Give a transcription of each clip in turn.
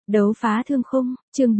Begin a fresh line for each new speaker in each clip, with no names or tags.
Đấu phá thương khung, chương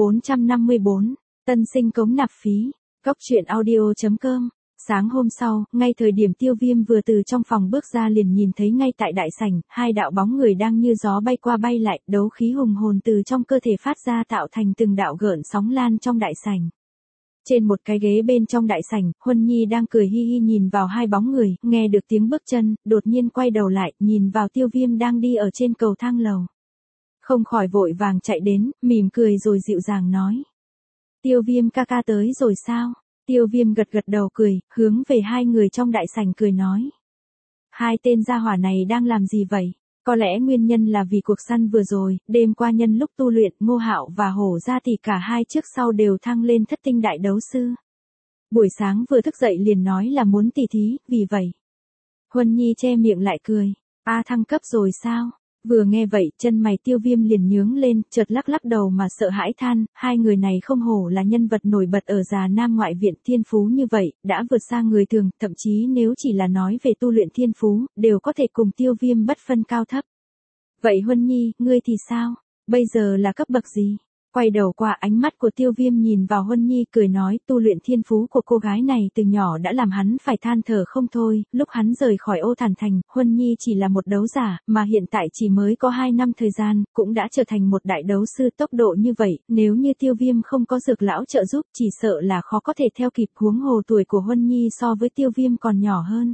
454, tân sinh cống nạp phí, góc truyện audio.com. Sáng hôm sau, ngay thời điểm Tiêu Viêm vừa từ trong phòng bước ra liền nhìn thấy ngay tại đại sảnh, hai đạo bóng người đang như gió bay qua bay lại, đấu khí hùng hồn từ trong cơ thể phát ra tạo thành từng đạo gợn sóng lan trong đại sảnh. Trên một cái ghế bên trong đại sảnh, Huân Nhi đang cười hi hi nhìn vào hai bóng người, nghe được tiếng bước chân, đột nhiên quay đầu lại, nhìn vào Tiêu Viêm đang đi ở trên cầu thang lầu. Không khỏi vội vàng chạy đến, mỉm cười rồi dịu dàng nói. Tiêu Viêm ca ca tới rồi sao? Tiêu Viêm gật gật đầu cười, hướng về hai người trong đại sảnh cười nói. Hai tên gia hỏa này đang làm gì vậy? Có lẽ nguyên nhân là vì cuộc săn vừa rồi, đêm qua nhân lúc tu luyện, Ngô Hạo và Hổ Gia thì cả hai trước sau đều thăng lên thất tinh đại đấu sư. Buổi sáng vừa thức dậy liền nói là muốn tỉ thí, vì vậy. Huân Nhi che miệng lại cười. Thăng cấp rồi sao? Vừa nghe vậy, chân mày Tiêu Viêm liền nhướng lên, chợt lắc lắc đầu mà sợ hãi than, hai người này không hổ là nhân vật nổi bật ở Già Nam ngoại viện, thiên phú như vậy, đã vượt xa người thường, thậm chí nếu chỉ là nói về tu luyện thiên phú, đều có thể cùng Tiêu Viêm bất phân cao thấp. Vậy Huân Nhi, ngươi thì sao? Bây giờ là cấp bậc gì? Quay đầu qua, ánh mắt của Tiêu Viêm nhìn vào Huân Nhi cười nói, tu luyện thiên phú của cô gái này từ nhỏ đã làm hắn phải than thở không thôi, lúc hắn rời khỏi Ô Thản Thành, Huân Nhi chỉ là một đấu giả, mà hiện tại chỉ mới có 2 năm thời gian, cũng đã trở thành một đại đấu sư. Tốc độ như vậy, nếu như Tiêu Viêm không có dược lão trợ giúp, chỉ sợ là khó có thể theo kịp, huống hồ tuổi của Huân Nhi so với Tiêu Viêm còn nhỏ hơn.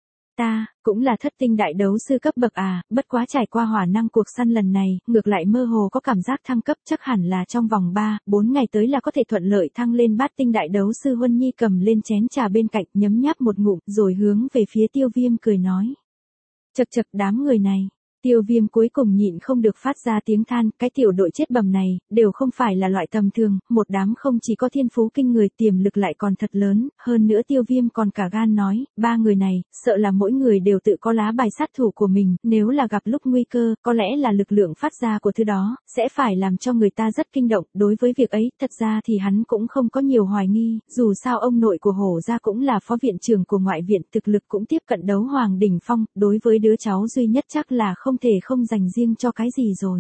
Ta, cũng là thất tinh đại đấu sư cấp bậc bất quá trải qua hỏa năng cuộc săn lần này, ngược lại mơ hồ có cảm giác thăng cấp, chắc hẳn là trong vòng 3-4 ngày tới là có thể thuận lợi thăng lên bát tinh đại đấu sư. Huân Nhi cầm lên chén trà bên cạnh, nhấm nháp một ngụm, rồi hướng về phía Tiêu Viêm cười nói. Chậc chậc, đám người này. Tiêu Viêm cuối cùng nhịn không được phát ra tiếng than, cái tiểu đội chết bầm này, đều không phải là loại tầm thường, một đám không chỉ có thiên phú kinh người, tiềm lực lại còn thật lớn, hơn nữa Tiêu Viêm còn cả gan nói, 3 người này, sợ là mỗi người đều tự có lá bài sát thủ của mình, nếu là gặp lúc nguy cơ, có lẽ là lực lượng phát ra của thứ đó, sẽ phải làm cho người ta rất kinh động. Đối với việc ấy, thật ra thì hắn cũng không có nhiều hoài nghi, dù sao ông nội của Hổ Gia cũng là phó viện trưởng của ngoại viện, thực lực cũng tiếp cận đấu hoàng đỉnh phong, đối với đứa cháu duy nhất chắc là không thể không dành riêng cho cái gì rồi.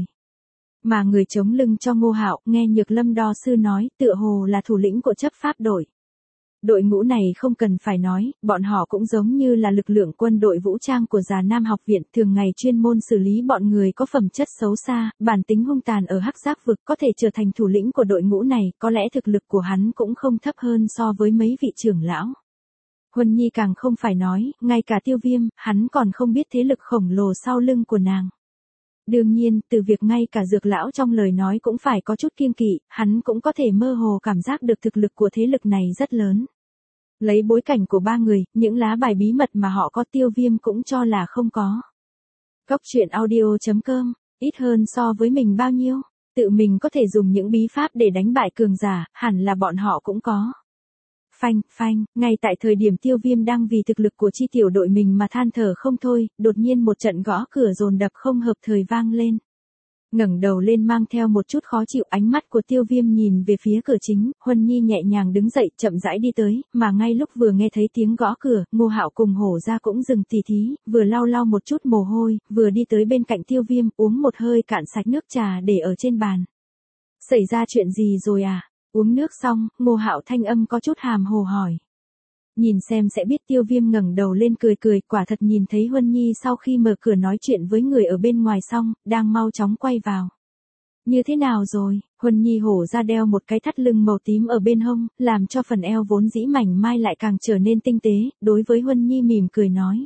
Mà người chống lưng cho Ngô Hạo, nghe Nhược Lâm Đo sư nói, tựa hồ là thủ lĩnh của chấp pháp đội. Đội ngũ này không cần phải nói, bọn họ cũng giống như là lực lượng quân đội vũ trang của Già Nam học viện, thường ngày chuyên môn xử lý bọn người có phẩm chất xấu xa, bản tính hung tàn ở Hắc Giác vực, có thể trở thành thủ lĩnh của đội ngũ này, có lẽ thực lực của hắn cũng không thấp hơn so với mấy vị trưởng lão. Huân Nhi càng không phải nói, ngay cả Tiêu Viêm, hắn còn không biết thế lực khổng lồ sau lưng của nàng. Đương nhiên, từ việc ngay cả dược lão trong lời nói cũng phải có chút kiêng kỵ, hắn cũng có thể mơ hồ cảm giác được thực lực của thế lực này rất lớn. Lấy bối cảnh của 3 người, những lá bài bí mật mà họ có, Tiêu Viêm cũng cho là không có. Góc truyện audio.com, ít hơn so với mình bao nhiêu, tự mình có thể dùng những bí pháp để đánh bại cường giả, hẳn là bọn họ cũng có. Phanh, phanh, ngay tại thời điểm Tiêu Viêm đang vì thực lực của chi tiểu đội mình mà than thở không thôi, đột nhiên một trận gõ cửa dồn dập không hợp thời vang lên. Ngẩng đầu lên mang theo một chút khó chịu, ánh mắt của Tiêu Viêm nhìn về phía cửa chính, Huân Nhi nhẹ nhàng đứng dậy, chậm rãi đi tới, mà ngay lúc vừa nghe thấy tiếng gõ cửa, Ngô Hạo cùng Hổ Gia cũng dừng tỉ thí, vừa lau lau một chút mồ hôi, vừa đi tới bên cạnh Tiêu Viêm, uống một hơi cạn sạch nước trà để ở trên bàn. Xảy ra chuyện gì rồi à? Uống nước xong, Ngô Hạo thanh âm có chút hàm hồ hỏi. Nhìn xem sẽ biết. Tiêu Viêm ngẩng đầu lên cười cười, quả thật nhìn thấy Huân Nhi sau khi mở cửa nói chuyện với người ở bên ngoài xong, đang mau chóng quay vào. Như thế nào rồi? Huân Nhi Hổ Ra đeo một cái thắt lưng màu tím ở bên hông, làm cho phần eo vốn dĩ mảnh mai lại càng trở nên tinh tế, đối với Huân Nhi mỉm cười nói.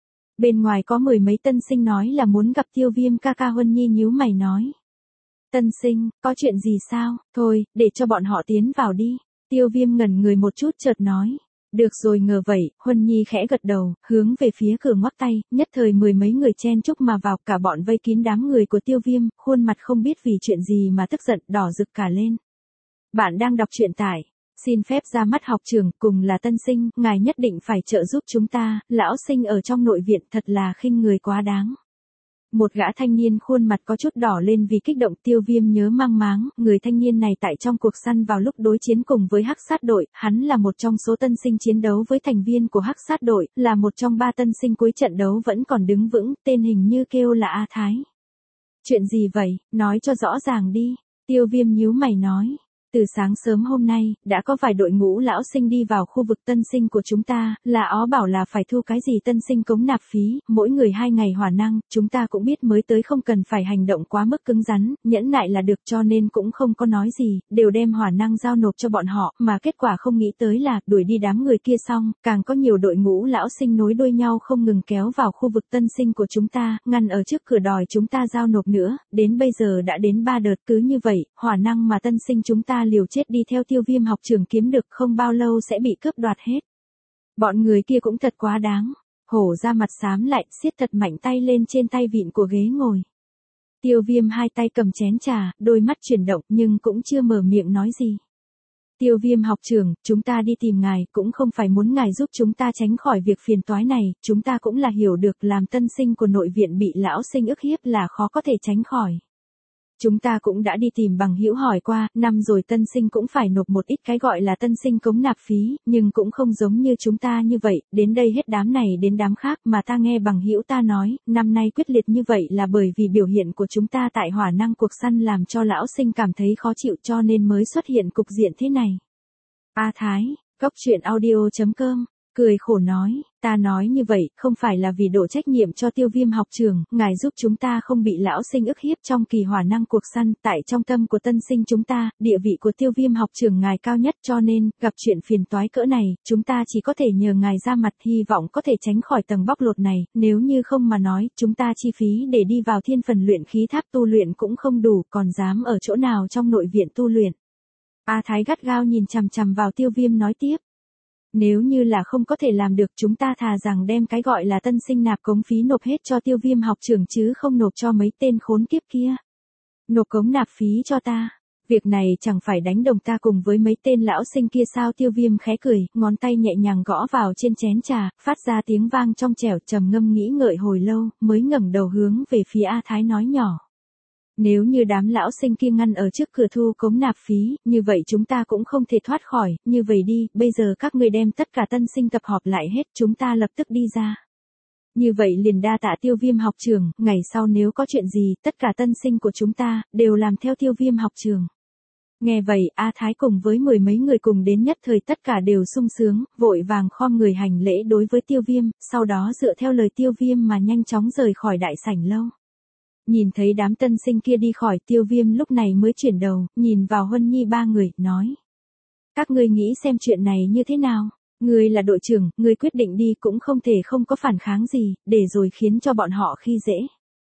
Bên ngoài có 10 mấy tân sinh nói là muốn gặp Tiêu Viêm ca ca. Huân Nhi nhíu mày nói. Tân sinh, có chuyện gì sao? Thôi, để cho bọn họ tiến vào đi. Tiêu Viêm ngẩn người một chút chợt nói. Được rồi. Ngờ vậy, Huân Nhi khẽ gật đầu, hướng về phía cửa ngoắc tay, nhất thời 10 mấy người chen chúc mà vào, cả bọn vây kín đám người của Tiêu Viêm, khuôn mặt không biết vì chuyện gì mà tức giận, đỏ rực cả lên. Bạn đang đọc truyện tại. Xin phép ra mắt học trưởng, cùng là tân sinh, ngài nhất định phải trợ giúp chúng ta, lão sinh ở trong nội viện thật là khinh người quá đáng. Một gã thanh niên khuôn mặt có chút đỏ lên vì kích động. Tiêu Viêm nhớ mang máng, người thanh niên này tại trong cuộc săn vào lúc đối chiến cùng với Hắc Sát đội, hắn là một trong số tân sinh chiến đấu với thành viên của Hắc Sát đội, là một trong 3 tân sinh cuối trận đấu vẫn còn đứng vững, tên hình như kêu là A Thái. Chuyện gì vậy, nói cho rõ ràng đi. Tiêu Viêm nhíu mày nói. Từ sáng sớm hôm nay, đã có vài đội ngũ lão sinh đi vào khu vực tân sinh của chúng ta, là ó bảo là phải thu cái gì tân sinh cống nạp phí, mỗi người 2 ngày hỏa năng, chúng ta cũng biết mới tới không cần phải hành động quá mức cứng rắn, nhẫn nại là được cho nên cũng không có nói gì, đều đem hỏa năng giao nộp cho bọn họ, mà kết quả không nghĩ tới là, đuổi đi đám người kia xong, càng có nhiều đội ngũ lão sinh nối đuôi nhau không ngừng kéo vào khu vực tân sinh của chúng ta, ngăn ở trước cửa đòi chúng ta giao nộp nữa, đến bây giờ đã đến 3 đợt cứ như vậy, hỏa năng mà tân sinh chúng ta liều chết đi theo Tiêu Viêm học trường kiếm được không bao lâu sẽ bị cướp đoạt hết. Bọn người kia cũng thật quá đáng. Hổ ra mặt xám lại, siết thật mạnh tay lên trên tay vịn của ghế ngồi. Tiêu Viêm hai tay cầm chén trà, đôi mắt chuyển động nhưng cũng chưa mở miệng nói gì. Tiêu Viêm học trưởng, chúng ta đi tìm ngài, cũng không phải muốn ngài giúp chúng ta tránh khỏi việc phiền toái này, chúng ta cũng là hiểu được làm tân sinh của nội viện bị lão sinh ức hiếp là khó có thể tránh khỏi. Chúng ta cũng đã đi tìm bằng hữu hỏi qua, năm rồi tân sinh cũng phải nộp một ít cái gọi là tân sinh cống nạp phí, nhưng cũng không giống như chúng ta như vậy, đến đây hết đám này đến đám khác mà ta nghe bằng hữu ta nói, năm nay quyết liệt như vậy là bởi vì biểu hiện của chúng ta tại hỏa năng cuộc săn làm cho lão sinh cảm thấy khó chịu cho nên mới xuất hiện cục diện thế này. A Thái, Góc.audio.com cười khổ nói, ta nói như vậy, không phải là vì đổ trách nhiệm cho Tiêu Viêm học trường, ngài giúp chúng ta không bị lão sinh ức hiếp trong kỳ hỏa năng cuộc săn, tại trong tâm của tân sinh chúng ta, địa vị của Tiêu Viêm học trường ngài cao nhất cho nên, gặp chuyện phiền toái cỡ này, chúng ta chỉ có thể nhờ ngài ra mặt hy vọng có thể tránh khỏi tầng bóc lột này, nếu như không mà nói, chúng ta chi phí để đi vào thiên phần luyện khí tháp tu luyện cũng không đủ, còn dám ở chỗ nào trong nội viện tu luyện. A Thái gắt gao nhìn chằm chằm vào Tiêu Viêm nói tiếp. Nếu như là không có thể làm được chúng ta thà rằng đem cái gọi là tân sinh nạp cống phí nộp hết cho Tiêu Viêm học trưởng chứ không nộp cho mấy tên khốn kiếp kia. Nộp cống nạp phí cho ta. Việc này chẳng phải đánh đồng ta cùng với mấy tên lão sinh kia sao? Tiêu Viêm khẽ cười, ngón tay nhẹ nhàng gõ vào trên chén trà, phát ra tiếng vang trong trẻo trầm ngâm nghĩ ngợi hồi lâu, mới ngẩng đầu hướng về phía A Thái nói nhỏ. Nếu như đám lão sinh kia ngăn ở trước cửa thu cống nạp phí, như vậy chúng ta cũng không thể thoát khỏi, như vậy đi, bây giờ các ngươi đem tất cả tân sinh tập họp lại hết, chúng ta lập tức đi ra. Như vậy liền đa tạ Tiêu Viêm học trường, ngày sau nếu có chuyện gì, tất cả tân sinh của chúng ta, đều làm theo Tiêu Viêm học trường. Nghe vậy, A Thái cùng với 10 mấy người cùng đến nhất thời tất cả đều sung sướng, vội vàng khom người hành lễ đối với Tiêu Viêm, sau đó dựa theo lời Tiêu Viêm mà nhanh chóng rời khỏi đại sảnh lâu. Nhìn thấy đám tân sinh kia đi khỏi, Tiêu Viêm lúc này mới chuyển đầu, nhìn vào Huân Nhi ba người, nói. Các ngươi nghĩ xem chuyện này như thế nào? Ngươi là đội trưởng, ngươi quyết định đi cũng không thể không có phản kháng gì, để rồi khiến cho bọn họ khi dễ.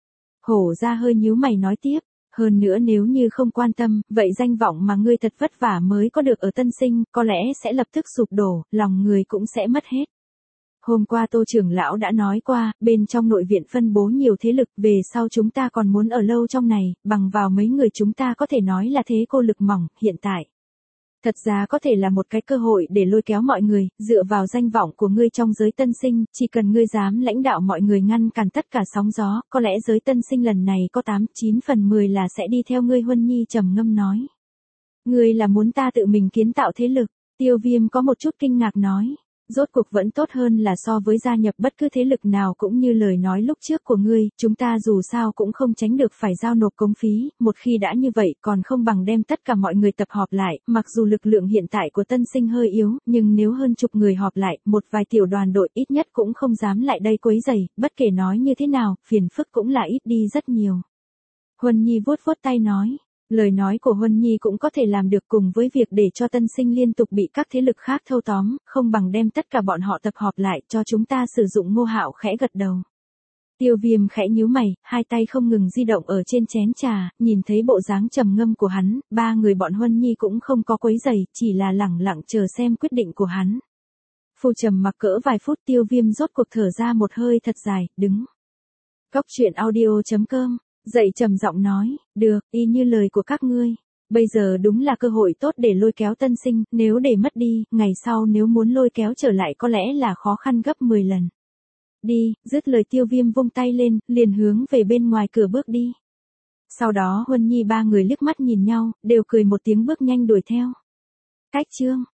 Hổ ra hơi nhíu mày nói tiếp. Hơn nữa nếu như không quan tâm, vậy danh vọng mà ngươi thật vất vả mới có được ở tân sinh, có lẽ sẽ lập tức sụp đổ, lòng người cũng sẽ mất hết. Hôm qua Tô trưởng lão đã nói qua, bên trong nội viện phân bố nhiều thế lực, về sau chúng ta còn muốn ở lâu trong này, bằng vào mấy người chúng ta có thể nói là thế cô lực mỏng, hiện tại. Thật ra có thể là một cái cơ hội để lôi kéo mọi người, dựa vào danh vọng của ngươi trong giới tân sinh, chỉ cần ngươi dám lãnh đạo mọi người ngăn cản tất cả sóng gió, có lẽ giới tân sinh lần này có 8-9 phần 10 là sẽ đi theo ngươi. Huân Nhi trầm ngâm nói. Ngươi là muốn ta tự mình kiến tạo thế lực, Tiêu Viêm có một chút kinh ngạc nói. Rốt cuộc vẫn tốt hơn là so với gia nhập bất cứ thế lực nào cũng như lời nói lúc trước của ngươi, chúng ta dù sao cũng không tránh được phải giao nộp cống phí, một khi đã như vậy còn không bằng đem tất cả mọi người tập họp lại, mặc dù lực lượng hiện tại của tân sinh hơi yếu, nhưng nếu hơn chục người họp lại, một vài tiểu đoàn đội ít nhất cũng không dám lại đây quấy rầy, bất kể nói như thế nào, phiền phức cũng là ít đi rất nhiều. Huân Nhi vuốt vuốt tay nói. Lời nói của Huân Nhi cũng có thể làm được cùng với việc để cho tân sinh liên tục bị các thế lực khác thâu tóm, không bằng đem tất cả bọn họ tập họp lại cho chúng ta sử dụng. Ngô Hạo khẽ gật đầu. Tiêu Viêm khẽ nhíu mày, hai tay không ngừng di động ở trên chén trà, nhìn thấy bộ dáng trầm ngâm của hắn, ba người bọn Huân Nhi cũng không có quấy rầy, chỉ là lẳng lặng chờ xem quyết định của hắn. Phù trầm mặc cỡ vài phút, Tiêu Viêm rốt cuộc thở ra một hơi thật dài, đứng. Góc.audio.com Dậy trầm giọng nói, được, y như lời của các ngươi. Bây giờ đúng là cơ hội tốt để lôi kéo tân sinh, nếu để mất đi, ngày sau nếu muốn lôi kéo trở lại có lẽ là khó khăn gấp 10 lần. Đi, dứt lời Tiêu Viêm vung tay lên, liền hướng về bên ngoài cửa bước đi. Sau đó Huân Nhi ba người liếc mắt nhìn nhau, đều cười một tiếng bước nhanh đuổi theo. Cách chương